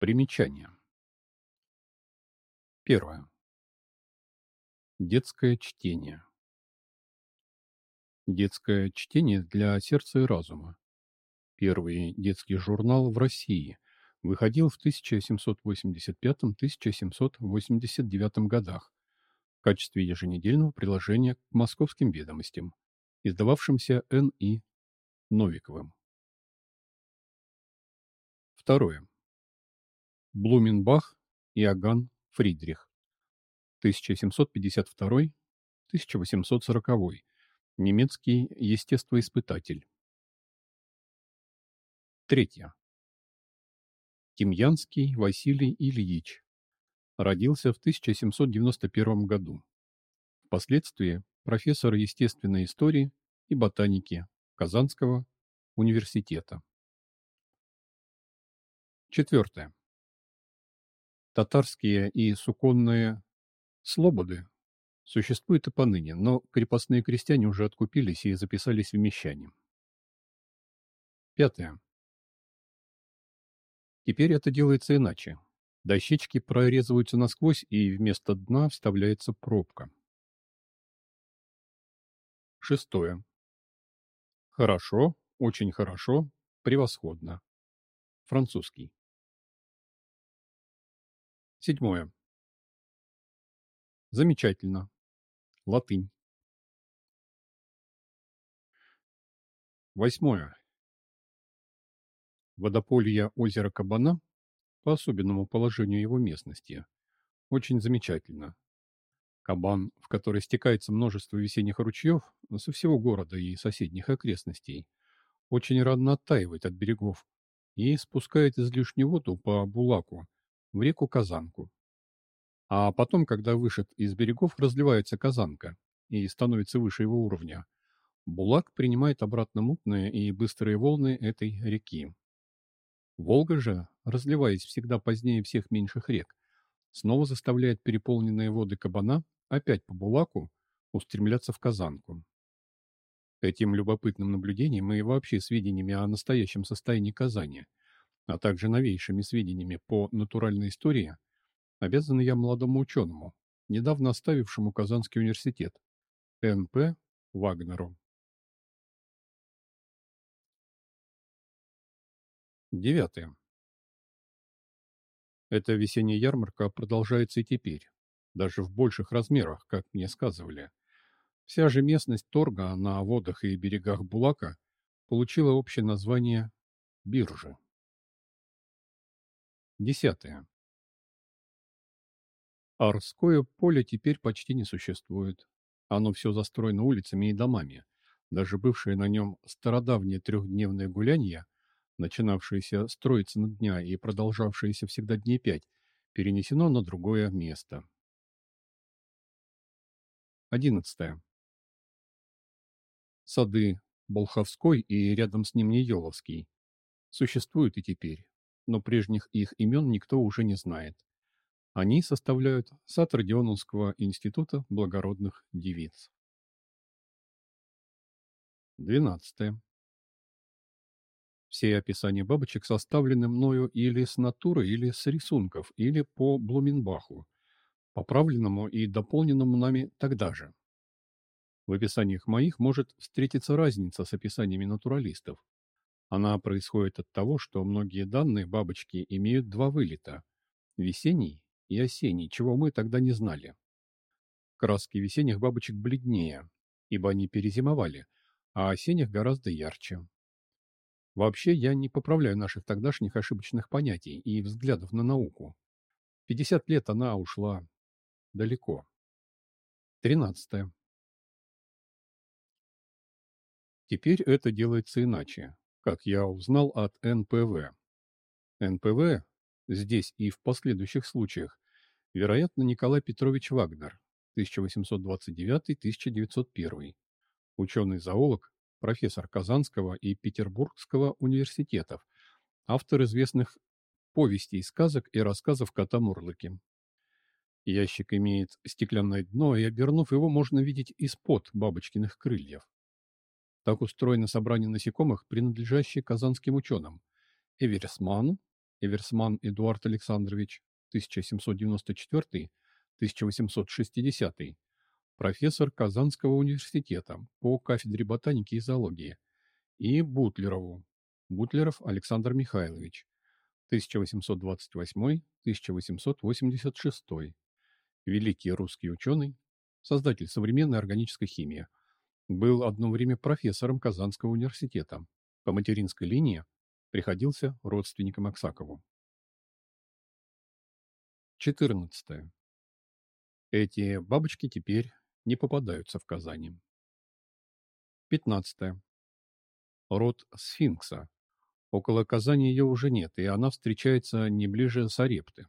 Примечание. Первое. Детское чтение. Детское чтение для сердца и разума. Первый детский журнал в России выходил в 1785-1789 годах в качестве еженедельного приложения к «Московским ведомостям», издававшимся Н.И. Новиковым. Второе. Блуменбах Иоганн Фридрих, 1752-1840, немецкий естествоиспытатель. Третье. Тимьянский Василий Ильич, родился в 1791 году. Впоследствии профессор естественной истории и ботаники Казанского университета. Четвертое. Татарские и суконные слободы существуют и поныне, но крепостные крестьяне уже откупились и записались в мещане. Пятое. Теперь это делается иначе. Дощечки прорезываются насквозь, и вместо дна вставляется пробка. Шестое. Хорошо, очень хорошо, превосходно. Французский. Седьмое. Замечательно. Латынь. Восьмое. Водополье озера Кабана, по особенному положению его местности, очень замечательно. Кабан, в который стекается множество весенних ручьев со всего города и соседних окрестностей, очень рано оттаивает от берегов и спускает излишнюю воду по Булаку в реку Казанку. А потом, когда вышед из берегов, разливается Казанка и становится выше его уровня, Булак принимает обратно мутные и быстрые волны этой реки. Волга же, разливаясь всегда позднее всех меньших рек, снова заставляет переполненные воды Кабана опять по Булаку устремляться в Казанку. Этим любопытным наблюдением и вообще сведениями о настоящем состоянии Казани, а также новейшими сведениями по натуральной истории, обязан я молодому ученому, недавно оставившему Казанский университет, Н.П. Вагнеру. Девятое. Эта весенняя ярмарка продолжается и теперь, даже в больших размерах, как мне сказывали. Вся же местность торга на водах и берегах Булака получила общее название биржи. Десятое. Арское поле теперь почти не существует. Оно все застроено улицами и домами. Даже бывшее на нем стародавнее трехдневное гулянье, начинавшееся строиться на дня и продолжавшееся всегда дней 5, перенесено на другое место. 11. Сады Болховской и рядом с ним Нееловский существуют и теперь, но прежних их имен никто уже не знает. Они составляют сад Родионовского института благородных девиц. 12. Все описания бабочек составлены мною или с натуры, или с рисунков, или по Блуменбаху, поправленному и дополненному нами тогда же. В описаниях моих может встретиться разница с описаниями натуралистов. Она происходит от того, что многие данные бабочки имеют два вылета – весенний и осенний, чего мы тогда не знали. Краски весенних бабочек бледнее, ибо они перезимовали, а осенних гораздо ярче. Вообще, я не поправляю наших тогдашних ошибочных понятий и взглядов на науку. 50 лет она ушла далеко. 13. Теперь это делается иначе, как я узнал от НПВ. НПВ здесь и в последующих случаях, вероятно, Николай Петрович Вагнер, 1829-1901, ученый-зоолог, профессор Казанского и Петербургского университетов, автор известных повестей, сказок и рассказов кота Мурлыки. Ящик имеет стеклянное дно, и, обернув его, можно видеть из-под бабочкиных крыльев. Так устроено собрание насекомых, принадлежащее казанским ученым Эверсману, Эверсман Эдуард Александрович, 1794-1860, профессор Казанского университета по кафедре ботаники и зоологии, и Бутлерову, Бутлеров Александр Михайлович, 1828-1886, великий русский ученый, создатель современной органической химии, был одно время профессором Казанского университета. По материнской линии приходился родственником Аксакову. 14. Эти бабочки теперь не попадаются в Казани. 15. Род сфинкса. Около Казани ее уже нет, и она встречается не ближе Сарепты.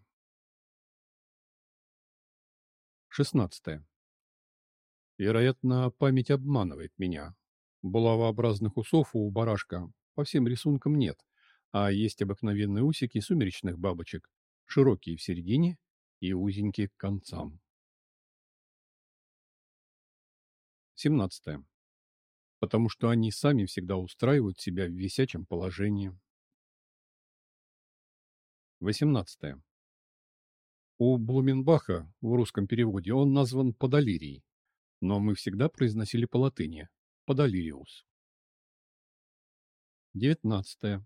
16. Вероятно, память обманывает меня. Булавообразных усов у барашка по всем рисункам нет, а есть обыкновенные усики сумеречных бабочек, широкие в середине и узенькие к концам. 17. Потому что они сами всегда устраивают себя в висячем положении. 18. У Блуменбаха в русском переводе он назван Подолирий, но мы всегда произносили по латыни Подолириус. 19.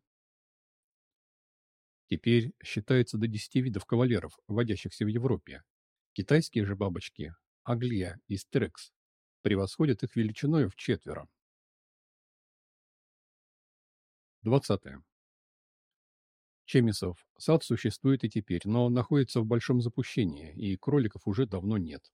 Теперь считается до 10 видов кавалеров, водящихся в Европе. Китайские же бабочки, аглия и стрекс, превосходят их величиной в четверо. 20. Чемисов сад существует и теперь, но находится в большом запущении, и кроликов уже давно нет.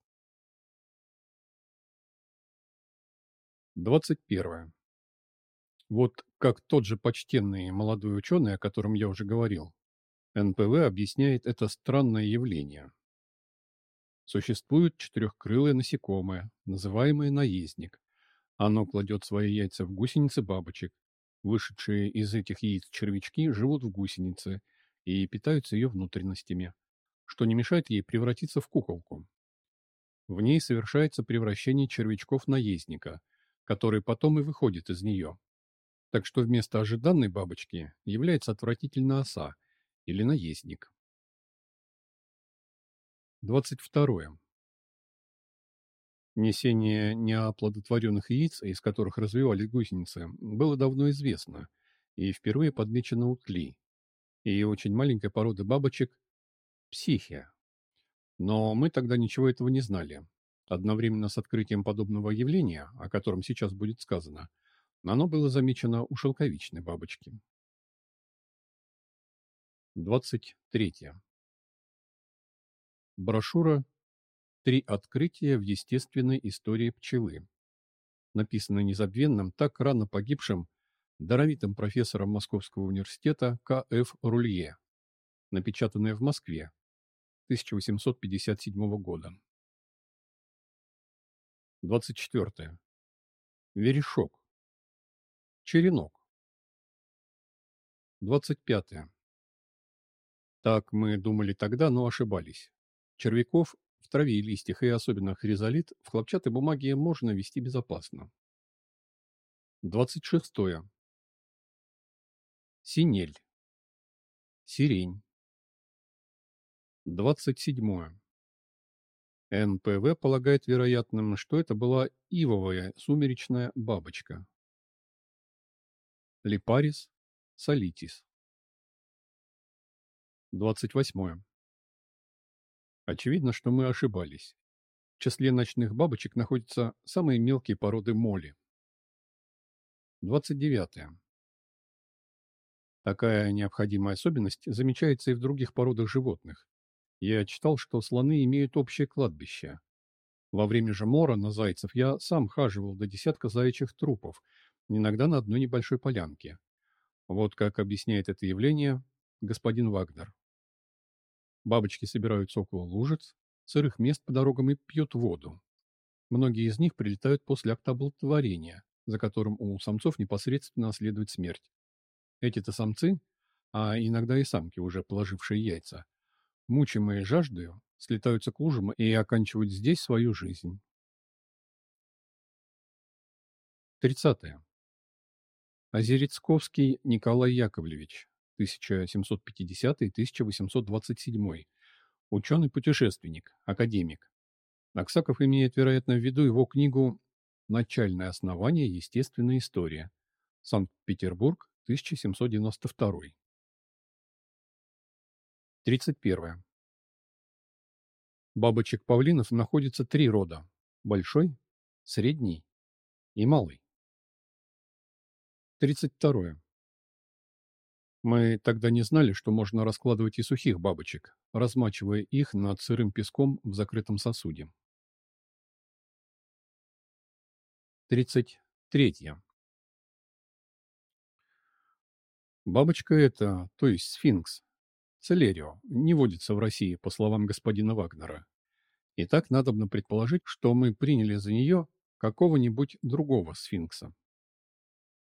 21. Вот как тот же почтенный молодой ученый, о котором я уже говорил, НПВ объясняет это странное явление. Существует четырехкрылое насекомое, называемое наездник. Оно кладет свои яйца в гусеницы бабочек. Вышедшие из этих яиц червячки живут в гусенице и питаются ее внутренностями, что не мешает ей превратиться в куколку. В ней совершается превращение червячков-наездника, который потом и выходит из нее. Так что вместо ожиданной бабочки является отвратительная оса или наездник. 22. Несение неоплодотворенных яиц, из которых развивались гусеницы, было давно известно и впервые подмечено у тли и очень маленькой породы бабочек психия. Но мы тогда ничего этого не знали. Одновременно с открытием подобного явления, о котором сейчас будет сказано, оно было замечено у шелковичной бабочки. 23. Брошюра «Три открытия в естественной истории пчелы», написанная незабвенным, так рано погибшим, даровитым профессором Московского университета К.Ф. Рулье, напечатанная в Москве 1857 года. 24. Верешок. Черенок. 25. Так мы думали тогда, но ошибались. Червяков в траве и листьях, и особенно хризолит, в хлопчатой бумаге можно вести безопасно. 26. Синель. Сирень. 27. НПВ полагает вероятным, что это была ивовая сумеречная бабочка. Липарис солитис. 28. Очевидно, что мы ошибались. В числе ночных бабочек находятся самые мелкие породы моли. 29. Такая необходимая особенность замечается и в других породах животных. Я читал, что слоны имеют общее кладбище. Во время же мора на зайцев я сам хаживал до десятка заячьих трупов, иногда на одной небольшой полянке. Вот как объясняет это явление господин Вагнер. Бабочки собираются около лужиц, сырых мест по дорогам и пьют воду. Многие из них прилетают после акта оплодотворения, за которым у самцов непосредственно следует смерть. Эти-то самцы, а иногда и самки, уже положившие яйца, мучимые жаждою, слетаются к лужам и оканчивают здесь свою жизнь. 30. Озерецковский Николай Яковлевич, 1750-1827. Ученый-путешественник, академик. Аксаков имеет, вероятно, в виду его книгу «Начальное основание естественной истории». Санкт-Петербург, 1792. 31. Бабочек-павлинов находится три рода: большой, средний и малый. 32. Мы тогда не знали, что можно раскладывать и сухих бабочек, размачивая их над сырым песком в закрытом сосуде. 33. Бабочка эта, то есть сфинкс, Целерио, не водится в России, по словам господина Вагнера. Итак, надобно предположить, что мы приняли за нее какого-нибудь другого сфинкса.